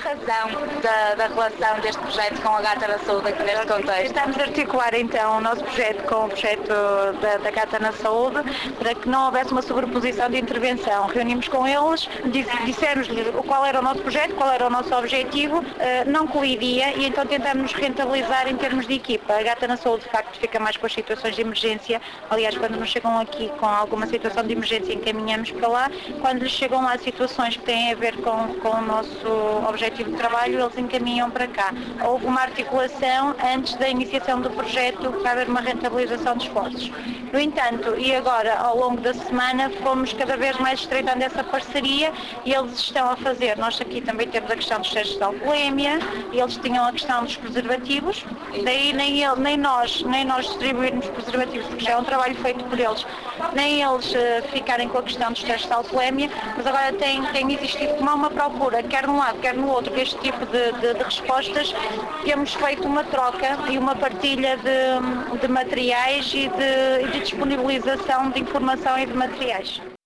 razão da relação deste projeto com a Gata na Saúde aqui neste contexto? Tentamos articular então o nosso projeto com o projeto da Gata na Saúde para que não houvesse uma sobreposição de intervenção. Reunimos com eles, dissemos-lhes qual era o nosso projeto, qual era o nosso objetivo, não colidia e então tentamos nos rentabilizar em termos de equipa. A Gata na Saúde de facto fica mais com as situações de emergência, aliás quando nos chegam aqui com alguma situação de emergência encaminhamos para lá, quando lhes chegam lá situações que têm a ver com o nosso objetivo de trabalho, eles encaminham para cá. Houve uma articulação antes da iniciação do projeto para haver uma rentabilização de esforços. No entanto, e agora ao longo da semana fomos cada vez mais estreitando essa parceria e eles estão a fazer, nós aqui também temos a questão dos testes de alcoolemia, e eles tinham a questão dos preservativos, daí nem nós distribuirmos preservativos, porque já é um trabalho feito por eles, nem eles ficarem com a questão dos testes de alcoolemia, mas agora tem existido como uma procura, quer num lado, quer no outro, deste tipo de respostas, temos feito uma troca e uma partilha de materiais e de disponibilização de informação e de materiais.